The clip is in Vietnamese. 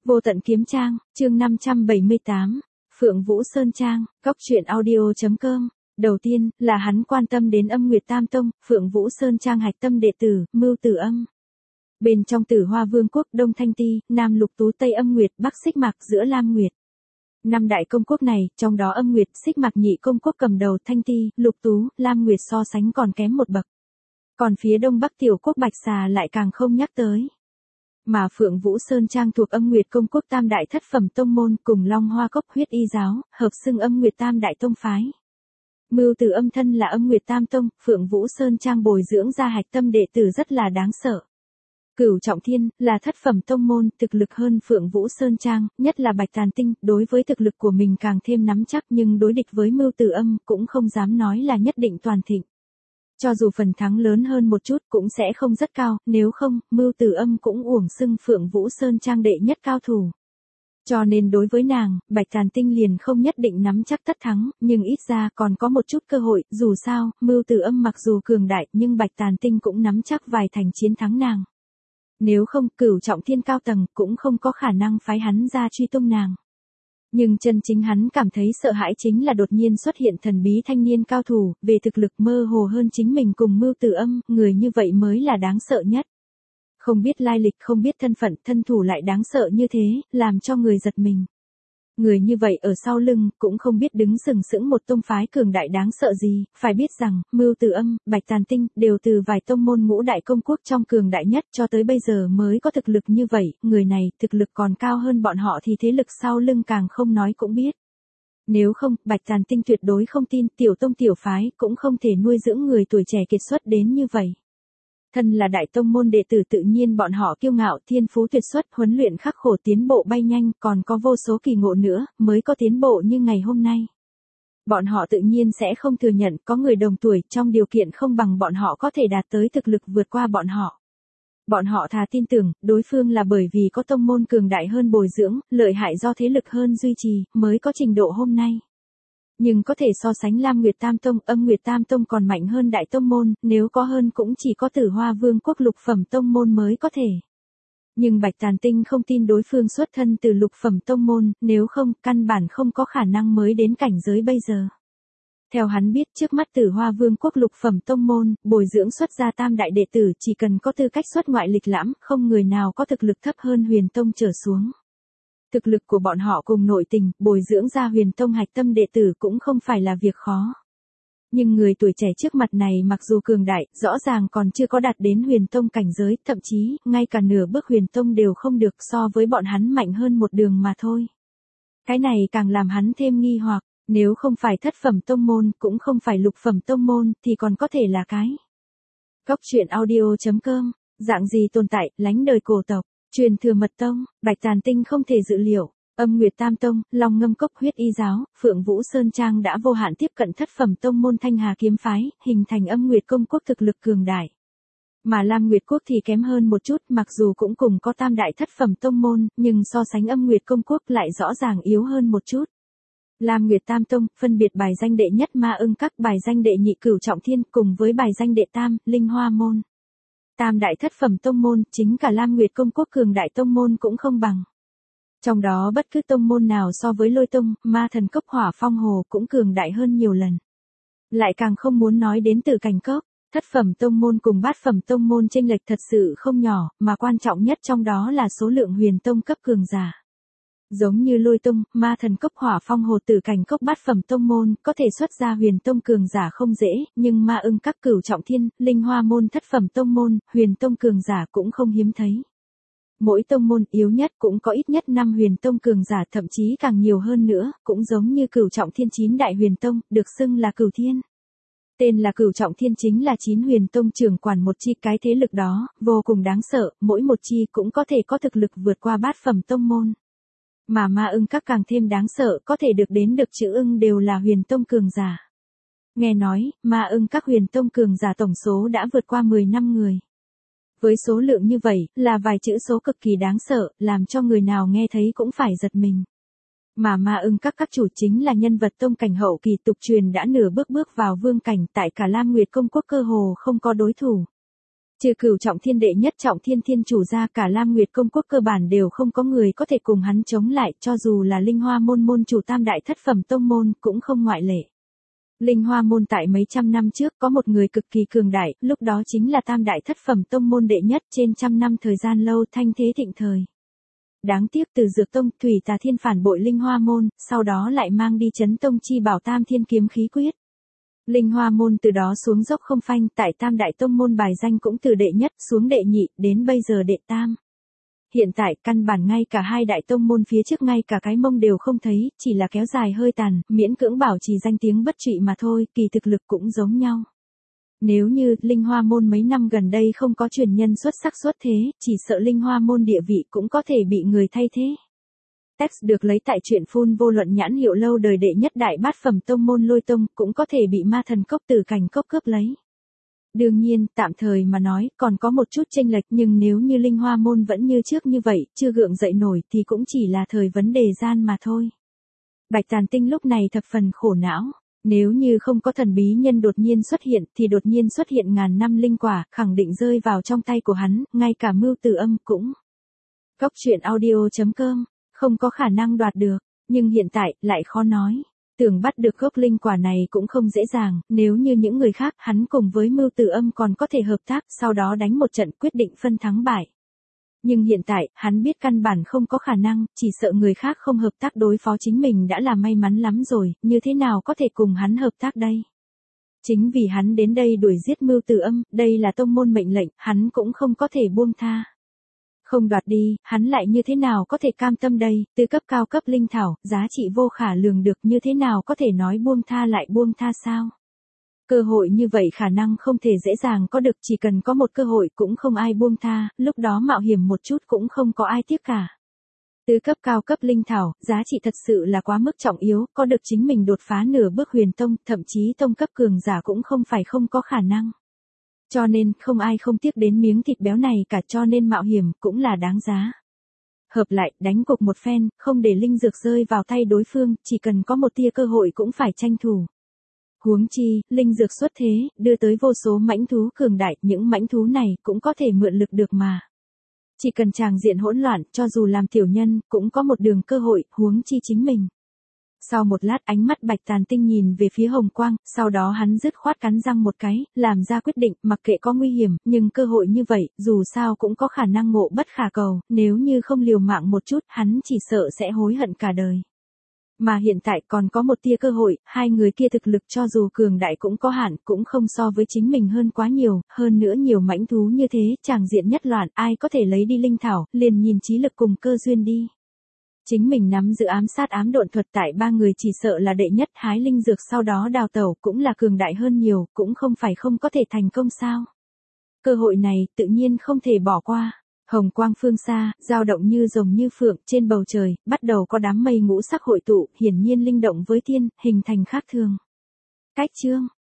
Vô tận kiếm trang, chương 578, Phượng Vũ Sơn Trang, góc truyện audio.com. Đầu tiên, là hắn quan tâm đến Âm Nguyệt Tam Tông, Phượng Vũ Sơn Trang hạch tâm đệ tử, Mưu Tử Âm. Bên trong Tử Hoa Vương quốc, Đông Thanh Ti, Nam Lục Tú, Tây Âm Nguyệt, Bắc Xích Mạc, giữa Lam Nguyệt. Năm đại công quốc này, trong đó Âm Nguyệt, Xích Mạc nhị công quốc cầm đầu, Thanh Ti, Lục Tú, Lam Nguyệt so sánh còn kém một bậc. Còn phía Đông Bắc tiểu quốc Bạch Xà lại càng không nhắc tới. Mà Phượng Vũ Sơn Trang thuộc Âm Nguyệt công quốc tam đại thất phẩm tông môn cùng Long Hoa Cốc Huyết Y giáo, hợp xưng Âm Nguyệt tam đại tông phái. Mưu Tử Âm thân là Âm Nguyệt tam tông, Phượng Vũ Sơn Trang bồi dưỡng ra hạch tâm đệ tử rất là đáng sợ. Cửu Trọng Thiên là thất phẩm tông môn, thực lực hơn Phượng Vũ Sơn Trang, nhất là Bạch Tàn Tinh, đối với thực lực của mình càng thêm nắm chắc, nhưng đối địch với Mưu Tử Âm cũng không dám nói là nhất định toàn thịnh. Cho dù phần thắng lớn hơn một chút cũng sẽ không rất cao, nếu không, Mưu Tử Âm cũng uổng xưng Phượng Vũ Sơn Trang đệ nhất cao thủ. Cho nên đối với nàng, Bạch Tàn Tinh liền không nhất định nắm chắc tất thắng, nhưng ít ra còn có một chút cơ hội, dù sao, Mưu Tử Âm mặc dù cường đại nhưng Bạch Tàn Tinh cũng nắm chắc vài thành chiến thắng nàng. Nếu không, Cửu Trọng Thiên cao tầng cũng không có khả năng phái hắn ra truy tung nàng. Nhưng chân chính hắn cảm thấy sợ hãi chính là đột nhiên xuất hiện thần bí thanh niên cao thủ, về thực lực mơ hồ hơn chính mình cùng Mưu Tử Âm, người như vậy mới là đáng sợ nhất. Không biết lai lịch, không biết thân phận, thân thủ lại đáng sợ như thế, làm cho người giật mình. Người như vậy ở sau lưng, cũng không biết đứng sừng sững một tông phái cường đại đáng sợ gì, phải biết rằng, Mưu Tử Âm, Bạch Tàn Tinh, đều từ vài tông môn ngũ đại công quốc trong cường đại nhất cho tới bây giờ mới có thực lực như vậy, người này, thực lực còn cao hơn bọn họ thì thế lực sau lưng càng không nói cũng biết. Nếu không, Bạch Tàn Tinh tuyệt đối không tin, tiểu tông tiểu phái, cũng không thể nuôi dưỡng người tuổi trẻ kiệt xuất đến như vậy. Thân là đại tông môn đệ tử tự nhiên bọn họ kiêu ngạo, thiên phú tuyệt xuất, huấn luyện khắc khổ, tiến bộ bay nhanh, còn có vô số kỳ ngộ nữa, mới có tiến bộ như ngày hôm nay. Bọn họ tự nhiên sẽ không thừa nhận có người đồng tuổi trong điều kiện không bằng bọn họ có thể đạt tới thực lực vượt qua bọn họ. Bọn họ thà tin tưởng, đối phương là bởi vì có tông môn cường đại hơn bồi dưỡng, lợi hại do thế lực hơn duy trì, mới có trình độ hôm nay. Nhưng có thể so sánh Lam Nguyệt Tam Tông, Âm Nguyệt Tam Tông còn mạnh hơn đại tông môn, nếu có hơn cũng chỉ có Tử Hoa Vương quốc lục phẩm tông môn mới có thể. Nhưng Bạch Tàn Tinh không tin đối phương xuất thân từ lục phẩm tông môn, nếu không, căn bản không có khả năng mới đến cảnh giới bây giờ. Theo hắn biết trước mắt Tử Hoa Vương quốc lục phẩm tông môn, bồi dưỡng xuất ra tam đại đệ tử chỉ cần có tư cách xuất ngoại lịch lãm, không người nào có thực lực thấp hơn Huyền Tông trở xuống. Thực lực của bọn họ cùng nội tình, bồi dưỡng ra Huyền Tông hạch tâm đệ tử cũng không phải là việc khó. Nhưng người tuổi trẻ trước mặt này mặc dù cường đại, rõ ràng còn chưa có đạt đến Huyền Tông cảnh giới, thậm chí, ngay cả nửa bước Huyền Tông đều không được, so với bọn hắn mạnh hơn một đường mà thôi. Cái này càng làm hắn thêm nghi hoặc, nếu không phải thất phẩm tông môn, cũng không phải lục phẩm tông môn, thì còn có thể là cái. Góc truyện audio.com, dạng gì tồn tại, lánh đời cổ tộc. Truyền thừa mật tông, Bạch Tàn Tinh không thể dự liệu, Âm Nguyệt Tam Tông, Long Ngâm Cốc Huyết Y giáo, Phượng Vũ Sơn Trang đã vô hạn tiếp cận thất phẩm tông môn Thanh Hà kiếm phái, hình thành Âm Nguyệt công quốc thực lực cường đại. Mà Lam Nguyệt quốc thì kém hơn một chút, mặc dù cũng cùng có tam đại thất phẩm tông môn, nhưng so sánh Âm Nguyệt công quốc lại rõ ràng yếu hơn một chút. Lam Nguyệt Tam Tông, phân biệt bài danh đệ nhất Ma Ưng Các, bài danh đệ nhị Cửu Trọng Thiên, cùng với bài danh đệ tam, Linh Hoa môn. Tam đại thất phẩm tông môn, chính cả Lam Nguyệt công quốc cường đại tông môn cũng không bằng. Trong đó bất cứ tông môn nào so với Lôi Tông, Ma Thần Cốc, Hỏa Phong Hồ cũng cường đại hơn nhiều lần. Lại càng không muốn nói đến Tử Cảnh Cốc, thất phẩm tông môn cùng bát phẩm tông môn chênh lệch thật sự không nhỏ, mà quan trọng nhất trong đó là số lượng Huyền Tông cấp cường giả. Giống như Lôi Tông, Ma Thần Cốc, Hỏa Phong Hồ, Tử Cảnh Cốc bát phẩm tông môn, có thể xuất ra Huyền Tông cường giả không dễ, nhưng Ma Ưng Các, Cửu Trọng Thiên, Linh Hoa môn thất phẩm tông môn, Huyền Tông cường giả cũng không hiếm thấy. Mỗi tông môn yếu nhất cũng có ít nhất 5 Huyền Tông cường giả, thậm chí càng nhiều hơn nữa, cũng giống như Cửu Trọng Thiên 9 đại Huyền Tông, được xưng là Cửu Thiên. Tên là Cửu Trọng Thiên chính là 9 Huyền Tông trưởng quản một chi, cái thế lực đó, vô cùng đáng sợ, mỗi một chi cũng có thể có thực lực vượt qua bát phẩm tông môn. Mà Ma Ưng Các càng thêm đáng sợ, có thể được đến được chữ ưng đều là Huyền Tông cường giả. Nghe nói, Ma Ưng Các Huyền Tông cường giả tổng số đã vượt qua 10 năm người. Với số lượng như vậy, là vài chữ số cực kỳ đáng sợ, làm cho người nào nghe thấy cũng phải giật mình. Mà Ma Ưng Các chủ chính là nhân vật tông cảnh hậu kỳ, tục truyền đã nửa bước vào vương cảnh, tại cả Lam Nguyệt công quốc cơ hồ không có đối thủ. Trừ Cửu Trọng Thiên đệ nhất Trọng Thiên Thiên chủ ra, cả Lam Nguyệt công quốc cơ bản đều không có người có thể cùng hắn chống lại, cho dù là Linh Hoa môn môn chủ tam đại thất phẩm tông môn cũng không ngoại lệ. Linh Hoa môn tại mấy trăm năm trước có một người cực kỳ cường đại, lúc đó chính là tam đại thất phẩm tông môn đệ nhất, trên trăm năm thời gian lâu thanh thế thịnh thời. Đáng tiếc từ Dược Tông, Thủy Tà Thiên phản bội Linh Hoa môn, sau đó lại mang đi Chấn Tông chi bảo Tam Thiên kiếm khí quyết. Linh Hoa môn từ đó xuống dốc không phanh, tại tam đại tông môn bài danh cũng từ đệ nhất xuống đệ nhị, đến bây giờ đệ tam. Hiện tại căn bản ngay cả hai đại tông môn phía trước ngay cả cái mông đều không thấy, chỉ là kéo dài hơi tàn, miễn cưỡng bảo trì danh tiếng bất trụy mà thôi, kỳ thực lực cũng giống nhau. Nếu như Linh Hoa môn mấy năm gần đây không có truyền nhân xuất sắc xuất thế, chỉ sợ Linh Hoa môn địa vị cũng có thể bị người thay thế. Text được lấy tại truyện phun vô luận nhãn hiệu lâu đời đệ nhất đại bát phẩm tông môn Lôi Tông cũng có thể bị ma thần cốc Tử Cảnh cốc cướp lấy. Đương nhiên, tạm thời mà nói, còn có một chút chênh lệch, nhưng nếu như Linh Hoa môn vẫn như trước như vậy, chưa gượng dậy nổi thì cũng chỉ là thời vấn đề gian mà thôi. Bạch Tàn Tinh lúc này thập phần khổ não. Nếu như không có thần bí nhân đột nhiên xuất hiện thì đột nhiên xuất hiện ngàn năm linh quả, khẳng định rơi vào trong tay của hắn, ngay cả Mưu Tử Âm cũng. Góc truyện audio.com, không có khả năng đoạt được, nhưng hiện tại lại khó nói. Tưởng bắt được gốc linh quả này cũng không dễ dàng, nếu như những người khác hắn cùng với Mưu Tử Âm còn có thể hợp tác, sau đó đánh một trận quyết định phân thắng bại. Nhưng hiện tại, hắn biết căn bản không có khả năng, chỉ sợ người khác không hợp tác đối phó chính mình đã là may mắn lắm rồi, như thế nào có thể cùng hắn hợp tác đây? Chính vì hắn đến đây đuổi giết Mưu Tử Âm, đây là tông môn mệnh lệnh, hắn cũng không có thể buông tha. Không đoạt đi, hắn lại như thế nào có thể cam tâm đây, từ cấp cao cấp linh thảo, giá trị vô khả lường được, như thế nào có thể nói buông tha lại buông tha sao? Cơ hội như vậy khả năng không thể dễ dàng có được, chỉ cần có một cơ hội cũng không ai buông tha, lúc đó mạo hiểm một chút cũng không có ai tiếc cả. Từ cấp cao cấp linh thảo, giá trị thật sự là quá mức trọng yếu, có được chính mình đột phá nửa bước huyền tông, thậm chí tông cấp cường giả cũng không phải không có khả năng. Cho nên, không ai không tiếc đến miếng thịt béo này cả, cho nên mạo hiểm cũng là đáng giá. Hợp lại, đánh cục một phen, không để linh dược rơi vào tay đối phương, chỉ cần có một tia cơ hội cũng phải tranh thủ. Huống chi, linh dược xuất thế, đưa tới vô số mãnh thú cường đại, những mãnh thú này cũng có thể mượn lực được mà. Chỉ cần tràng diện hỗn loạn, cho dù làm tiểu nhân, cũng có một đường cơ hội, huống chi chính mình. Sau một lát ánh mắt Bạch Tàn Tinh nhìn về phía Hồng Quang, sau đó hắn dứt khoát cắn răng một cái, làm ra quyết định, mặc kệ có nguy hiểm, nhưng cơ hội như vậy, dù sao cũng có khả năng ngộ bất khả cầu, nếu như không liều mạng một chút, hắn chỉ sợ sẽ hối hận cả đời. Mà hiện tại còn có một tia cơ hội, hai người kia thực lực cho dù cường đại cũng có hạn, cũng không so với chính mình hơn quá nhiều, hơn nữa nhiều mãnh thú như thế, tràng diện nhất loạn, ai có thể lấy đi linh thảo, liền nhìn trí lực cùng cơ duyên đi. Chính mình nắm giữ ám sát ám độn thuật tại ba người chỉ sợ là đệ nhất, hái linh dược sau đó đào tẩu cũng là cường đại hơn nhiều, cũng không phải không có thể thành công sao. Cơ hội này tự nhiên không thể bỏ qua. Hồng quang phương xa, dao động như rồng như phượng, trên bầu trời, bắt đầu có đám mây ngũ sắc hội tụ, hiển nhiên linh động với thiên, hình thành khác thường. Cách chương